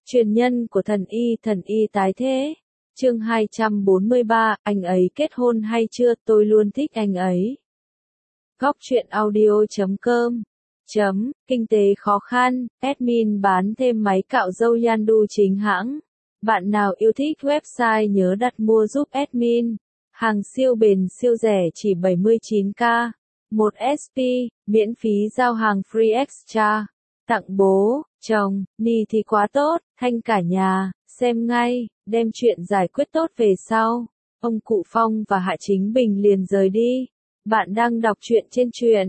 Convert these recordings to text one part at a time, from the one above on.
Truyền nhân của thần y tái thế. Chương 243, anh ấy kết hôn hay chưa, tôi luôn thích anh ấy. Góc truyện audio.com Kinh tế khó khăn, admin bán thêm máy cạo râu Yandu chính hãng. Bạn nào yêu thích website nhớ đặt mua giúp admin. Hàng siêu bền siêu rẻ chỉ 79k. 1 SP, miễn phí giao hàng free extra. Tặng bố, chồng, ni thì quá tốt, thanh cả nhà, xem ngay, đem chuyện giải quyết tốt về sau. Ông cụ Phong và Hạ Chính Bình liền rời đi. Bạn đang đọc truyện trên truyện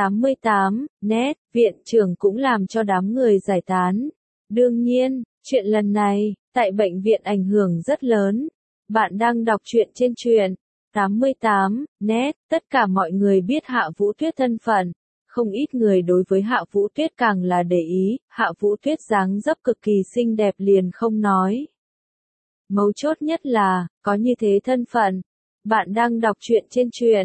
88 net, viện trưởng cũng làm cho đám người giải tán. Đương nhiên, chuyện lần này, tại bệnh viện ảnh hưởng rất lớn. Bạn đang đọc truyện trên truyện 88 net, tất cả mọi người biết Hạ Vũ Tuyết thân phận. Không ít người đối với Hạ Vũ Tuyết càng là để ý, Hạ Vũ Tuyết dáng dấp cực kỳ xinh đẹp liền không nói. Mấu chốt nhất là, có như thế thân phận. Bạn đang đọc truyện trên truyện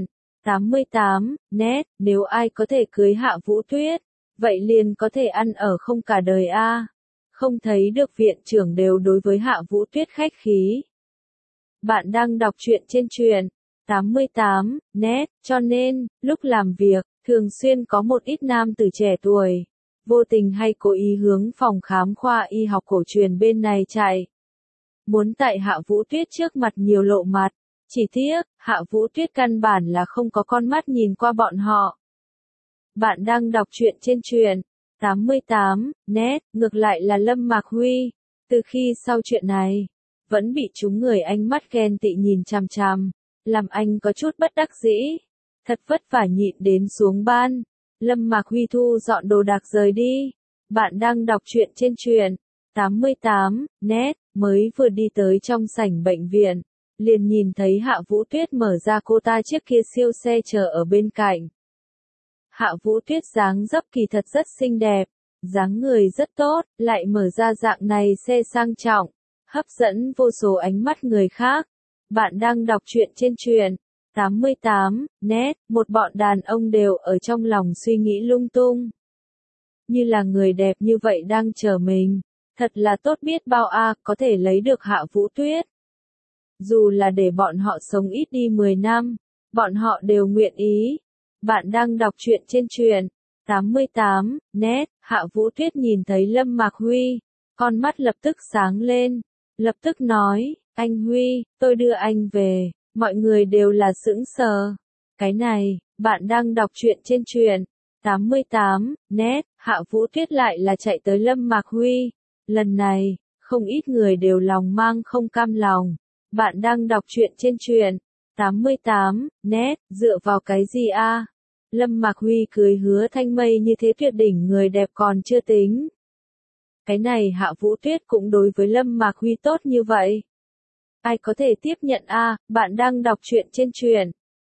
88 net, nếu ai có thể cưới Hạ Vũ Tuyết, vậy liền có thể ăn ở không cả đời a. Không thấy được viện trưởng đều đối với Hạ Vũ Tuyết khách khí. Bạn đang đọc truyện trên truyện 88 net, cho nên, lúc làm việc, thường xuyên có một ít nam tử trẻ tuổi, vô tình hay cố ý hướng phòng khám khoa y học cổ truyền bên này chạy. Muốn tại Hạ Vũ Tuyết trước mặt nhiều lộ mặt, chỉ tiếc, Hạ Vũ Tuyết căn bản là không có con mắt nhìn qua bọn họ. Bạn đang đọc truyện trên truyện 88 net, ngược lại là Lâm Mạc Huy, từ khi sau chuyện này, vẫn bị chúng người ánh mắt ghen tị nhìn chằm chằm, làm anh có chút bất đắc dĩ. Thật vất vả nhịn đến xuống ban. Lâm Mạc Huy thu dọn đồ đạc rời đi. Bạn đang đọc truyện trên truyện 88 net, mới vừa đi tới trong sảnh bệnh viện, liền nhìn thấy Hạ Vũ Tuyết mở ra cô ta chiếc kia siêu xe chờ ở bên cạnh. Hạ Vũ Tuyết dáng dấp kỳ thật rất xinh đẹp, dáng người rất tốt, lại mở ra dạng này xe sang trọng, hấp dẫn vô số ánh mắt người khác. Bạn đang đọc truyện trên truyện 88 net, một bọn đàn ông đều ở trong lòng suy nghĩ lung tung. Như là người đẹp như vậy đang chờ mình, thật là tốt biết bao a, có thể lấy được Hạ Vũ Tuyết. Dù là để bọn họ sống ít đi 10 năm, bọn họ đều nguyện ý. Bạn đang đọc truyện trên truyện 88 net, Hạ Vũ Tuyết nhìn thấy Lâm Mạc Huy, con mắt lập tức sáng lên, lập tức nói, anh Huy, tôi đưa anh về. Mọi người đều là sững sờ. Cái này, bạn đang đọc truyện trên truyện 88 net, Hạ Vũ Tuyết lại là chạy tới Lâm Mạc Huy. Lần này, không ít người đều lòng mang không cam lòng. Bạn đang đọc truyện trên truyện 88 net, dựa vào cái gì a? Lâm Mạc Huy cười hứa thanh mây như thế tuyệt đỉnh người đẹp còn chưa tính. Cái này Hạ Vũ Tuyết cũng đối với Lâm Mạc Huy tốt như vậy. Ai có thể tiếp nhận a? Bạn đang đọc truyện trên truyện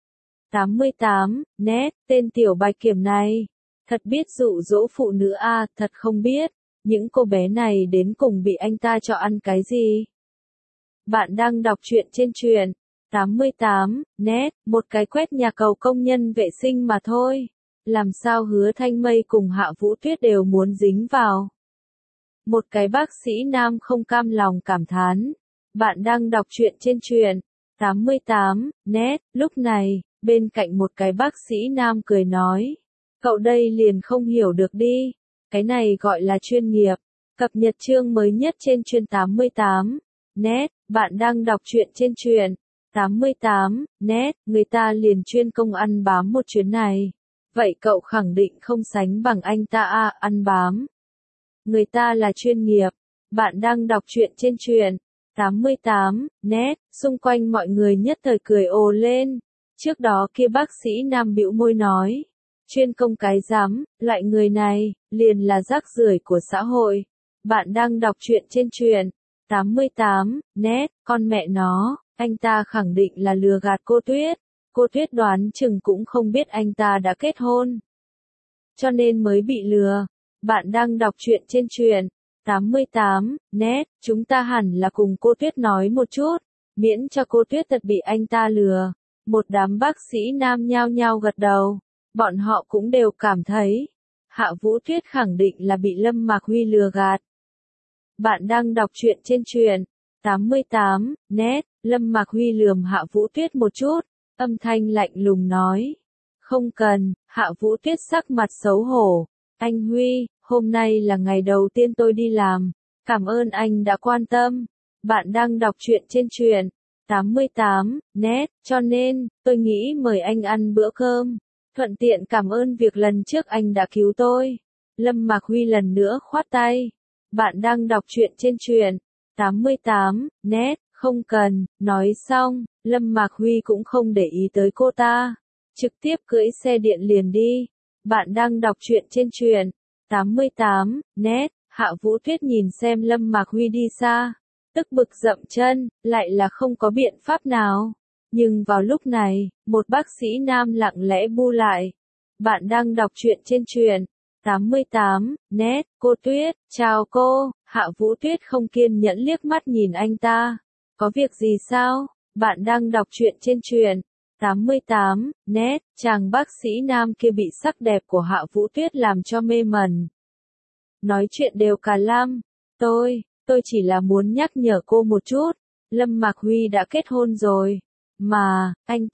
88 net, tên tiểu bạch kiểm này, thật biết dụ dỗ phụ nữ a, thật không biết, những cô bé này đến cùng bị anh ta cho ăn cái gì. Bạn đang đọc truyện trên truyện 88 net, một cái quét nhà cầu công nhân vệ sinh mà thôi, làm sao hứa thanh mây cùng Hạ Vũ Tuyết đều muốn dính vào. Một cái bác sĩ nam không cam lòng cảm thán. Bạn đang đọc truyện trên truyện 88 net, lúc này, bên cạnh một cái bác sĩ nam cười nói, cậu đây liền không hiểu được đi, cái này gọi là chuyên nghiệp. Cập nhật chương mới nhất trên truyện 88 net, bạn đang đọc truyện trên truyện 88 net, người ta liền chuyên công ăn bám một chuyến này. Vậy cậu khẳng định không sánh bằng anh ta a, ăn bám. Người ta là chuyên nghiệp. Bạn đang đọc truyện trên truyện 88 net, xung quanh mọi người nhất thời cười ồ lên. Trước đó kia bác sĩ nam bĩu môi nói, chuyên công cái rắm, loại người này, liền là rác rưởi của xã hội. Bạn đang đọc truyện trên truyện 88 net, con mẹ nó, anh ta khẳng định là lừa gạt cô Tuyết. Cô Tuyết đoán chừng cũng không biết anh ta đã kết hôn, cho nên mới bị lừa. Bạn đang đọc truyện trên truyện 88 net, chúng ta hẳn là cùng cô Tuyết nói một chút, miễn cho cô Tuyết thật bị anh ta lừa. Một đám bác sĩ nam nhao nhao gật đầu, bọn họ cũng đều cảm thấy Hạ Vũ Tuyết khẳng định là bị Lâm Mạc Huy lừa gạt. Bạn đang đọc truyện trên truyện 88 net. Lâm Mạc Huy lườm Hạ Vũ Tuyết một chút, âm thanh lạnh lùng nói. Không cần. Hạ Vũ Tuyết sắc mặt xấu hổ. Anh Huy, hôm nay là ngày đầu tiên tôi đi làm. Cảm ơn anh đã quan tâm. Bạn đang đọc truyện trên truyện 88 net, cho nên, tôi nghĩ mời anh ăn bữa cơm. Thuận tiện cảm ơn việc lần trước anh đã cứu tôi. Lâm Mạc Huy lần nữa khoát tay. Bạn đang đọc truyện trên truyện 88 net, không cần. Nói xong, Lâm Mạc Huy cũng không để ý tới cô ta. Trực tiếp cưỡi xe điện liền đi. Bạn đang đọc truyện trên truyện 88 net. Hạ Vũ Tuyết nhìn xem Lâm Mạc Huy đi xa, tức bực dậm chân, lại là không có biện pháp nào. Nhưng vào lúc này, một bác sĩ nam lặng lẽ bu lại. Bạn đang đọc truyện trên truyện 88 net. Cô Tuyết, chào cô. Hạ Vũ Tuyết không kiên nhẫn liếc mắt nhìn anh ta. Có việc gì sao? Bạn đang đọc truyện trên truyện 88 net. Chàng bác sĩ nam kia bị sắc đẹp của Hạ Vũ Tuyết làm cho mê mẩn. Nói chuyện đều cà lăm. Tôi chỉ là muốn nhắc nhở cô một chút. Lâm Mạc Huy đã kết hôn rồi. Mà,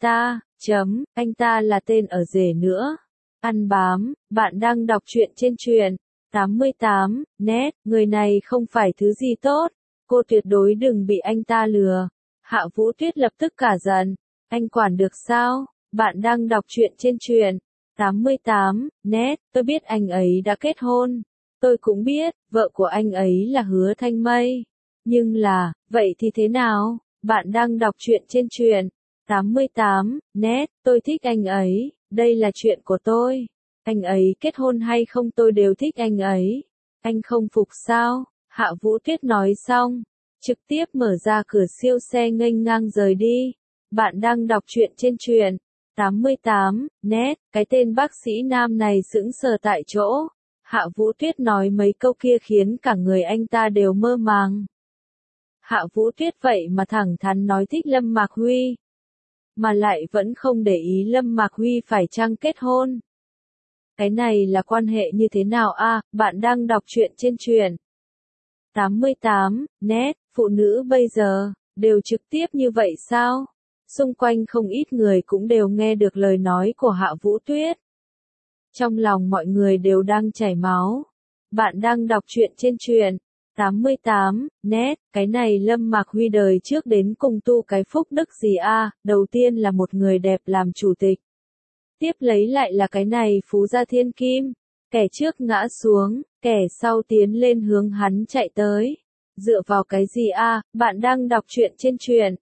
anh ta là tên ở rể nữa. Ăn bám. Bạn đang đọc truyện trên truyện 88 net. Người này không phải thứ gì tốt. Cô tuyệt đối đừng bị anh ta lừa. Hạ Vũ Tuyết lập tức cả giận. Anh quản được sao? Bạn đang đọc truyện trên truyện 88 net. Tôi biết anh ấy đã kết hôn. Tôi cũng biết, vợ của anh ấy là Hứa Thanh Mây. Nhưng là, vậy thì thế nào? Bạn đang đọc truyện trên truyện 88 net. Tôi thích anh ấy, đây là chuyện của tôi. Anh ấy kết hôn hay không tôi đều thích anh ấy. Anh không phục sao? Hạ Vũ Tuyết nói xong, trực tiếp mở ra cửa siêu xe nghênh ngang rời đi. Bạn đang đọc truyện trên truyện 88 net. Cái tên bác sĩ nam này sững sờ tại chỗ. Hạ Vũ Tuyết nói mấy câu kia khiến cả người anh ta đều mơ màng. Hạ Vũ Tuyết vậy mà thẳng thắn nói thích Lâm Mạc Huy. Mà lại vẫn không để ý Lâm Mạc Huy phải chăng kết hôn. Cái này là quan hệ như thế nào a? Bạn đang đọc truyện trên truyện 88 net. Phụ nữ bây giờ, đều trực tiếp như vậy sao? Xung quanh không ít người cũng đều nghe được lời nói của Hạ Vũ Tuyết. Trong lòng mọi người đều đang chảy máu. Bạn đang đọc truyện trên truyện 88 net. Cái này Lâm Mạc Huy đời trước đến cùng tu cái phúc đức gì a? Đầu tiên là một người đẹp làm chủ tịch. Tiếp lấy lại là cái này Phú Gia Thiên Kim. Kẻ trước ngã xuống, kẻ sau tiến lên hướng hắn chạy tới. Dựa vào cái gì a? Bạn đang đọc truyện trên truyện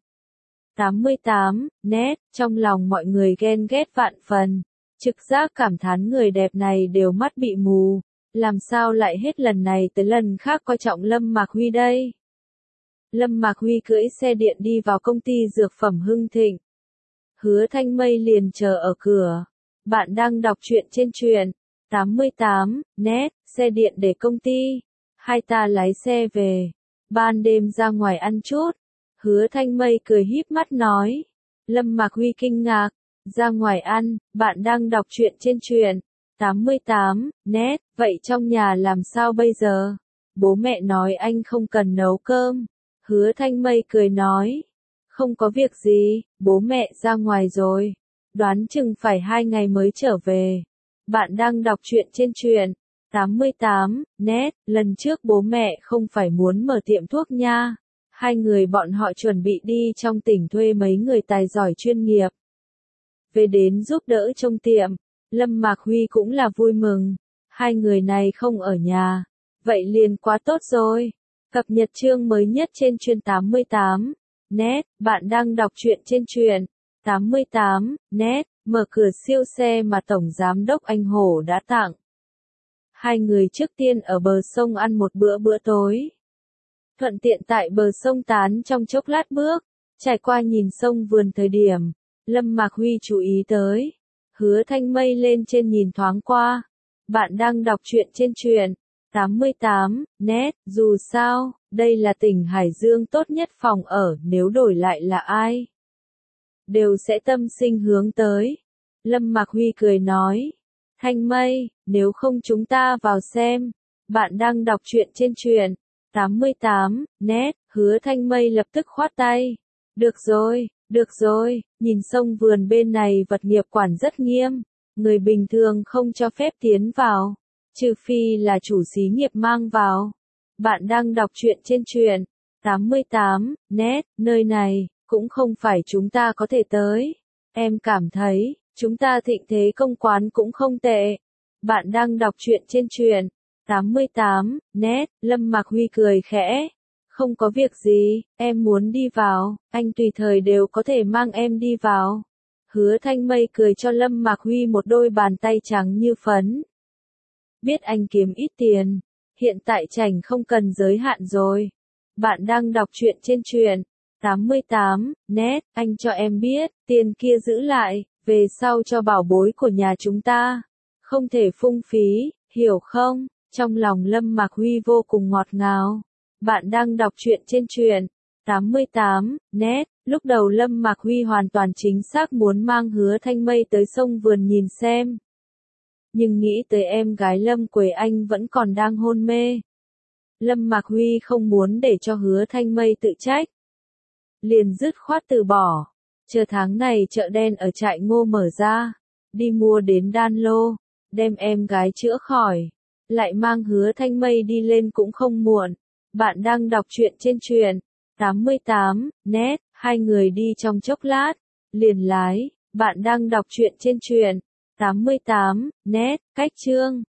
88 net. Trong lòng mọi người ghen ghét vạn phần. Trực giác cảm thán người đẹp này đều mắt bị mù. Làm sao lại hết lần này tới lần khác coi trọng Lâm Mạc Huy đây? Lâm Mạc Huy cưỡi xe điện đi vào công ty dược phẩm Hưng Thịnh. Hứa Thanh Mây liền chờ ở cửa. Bạn đang đọc truyện trên truyện 88 net. Xe điện để công ty. Hai ta lái xe về. Ban đêm ra ngoài ăn chút. Hứa Thanh Mây cười híp mắt nói. Lâm Mạc Huy kinh ngạc. Ra ngoài ăn. Bạn đang đọc truyện trên truyện 88 net. Vậy trong nhà làm sao bây giờ? Bố mẹ nói anh không cần nấu cơm. Hứa Thanh Mây cười nói. Không có việc gì, bố mẹ ra ngoài rồi. Đoán chừng phải 2 ngày mới trở về. Bạn đang đọc truyện trên truyện 88 net. Lần trước bố mẹ không phải muốn mở tiệm thuốc nha. Hai người bọn họ chuẩn bị đi trong tỉnh thuê mấy người tài giỏi chuyên nghiệp về đến giúp đỡ trong tiệm. Lâm Mạc Huy cũng là vui mừng. Hai người này không ở nhà. Vậy liền quá tốt rồi. Cập nhật chương mới nhất trên truyện 88 net. Bạn đang đọc truyện trên truyện 88 net. Mở cửa siêu xe mà Tổng Giám đốc Anh Hổ đã tặng. Hai người trước tiên ở bờ sông ăn một bữa tối. Thuận tiện tại bờ sông tán trong chốc lát bước. Trải qua nhìn sông vườn thời điểm. Lâm Mạc Huy chú ý tới. Hứa Thanh Mây lên trên nhìn thoáng qua. Bạn đang đọc truyện trên truyện 88 net. Dù sao, đây là tỉnh Hải Dương tốt nhất phòng ở, nếu đổi lại là ai đều sẽ tâm sinh hướng tới. Lâm Mạc Huy cười nói. Thanh Mây, nếu không chúng ta vào xem. Bạn đang đọc truyện trên truyện 88, nét, Hứa Thanh Mây lập tức khoát tay. Được rồi, nhìn sông vườn bên này vật nghiệp quản rất nghiêm, người bình thường không cho phép tiến vào, trừ phi là chủ xí nghiệp mang vào. Bạn đang đọc truyện trên truyện 88, nét, nơi này, cũng không phải chúng ta có thể tới. Em cảm thấy, chúng ta thịnh thế công quán cũng không tệ. Bạn đang đọc truyện trên truyện 88, nét, Lâm Mạc Huy cười khẽ. Không có việc gì, em muốn đi vào, anh tùy thời đều có thể mang em đi vào. Hứa Thanh Mây cười cho Lâm Mạc Huy một đôi bàn tay trắng như phấn. Biết anh kiếm ít tiền, hiện tại chảnh không cần giới hạn rồi. Bạn đang đọc truyện trên truyện 88, nét, anh cho em biết, tiền kia giữ lại, về sau cho bảo bối của nhà chúng ta. Không thể phung phí, hiểu không? Trong lòng Lâm Mạc Huy vô cùng ngọt ngào. Bạn đang đọc truyện trên truyện 88, nét, lúc đầu Lâm Mạc Huy hoàn toàn chính xác muốn mang Hứa Thanh Mây tới sông vườn nhìn xem. Nhưng nghĩ tới em gái Lâm Quế Anh vẫn còn đang hôn mê. Lâm Mạc Huy không muốn để cho Hứa Thanh Mây tự trách. Liền dứt khoát từ bỏ. Chờ tháng này chợ đen ở trại Ngô mở ra. Đi mua đến đan lô. Đem em gái chữa khỏi. Lại mang Hứa Thanh Mây đi lên cũng không muộn. Bạn đang đọc truyện trên truyện 88, nét, hai người đi trong chốc lát. Liền lái. Bạn đang đọc truyện trên truyện 88, nét, cách chương.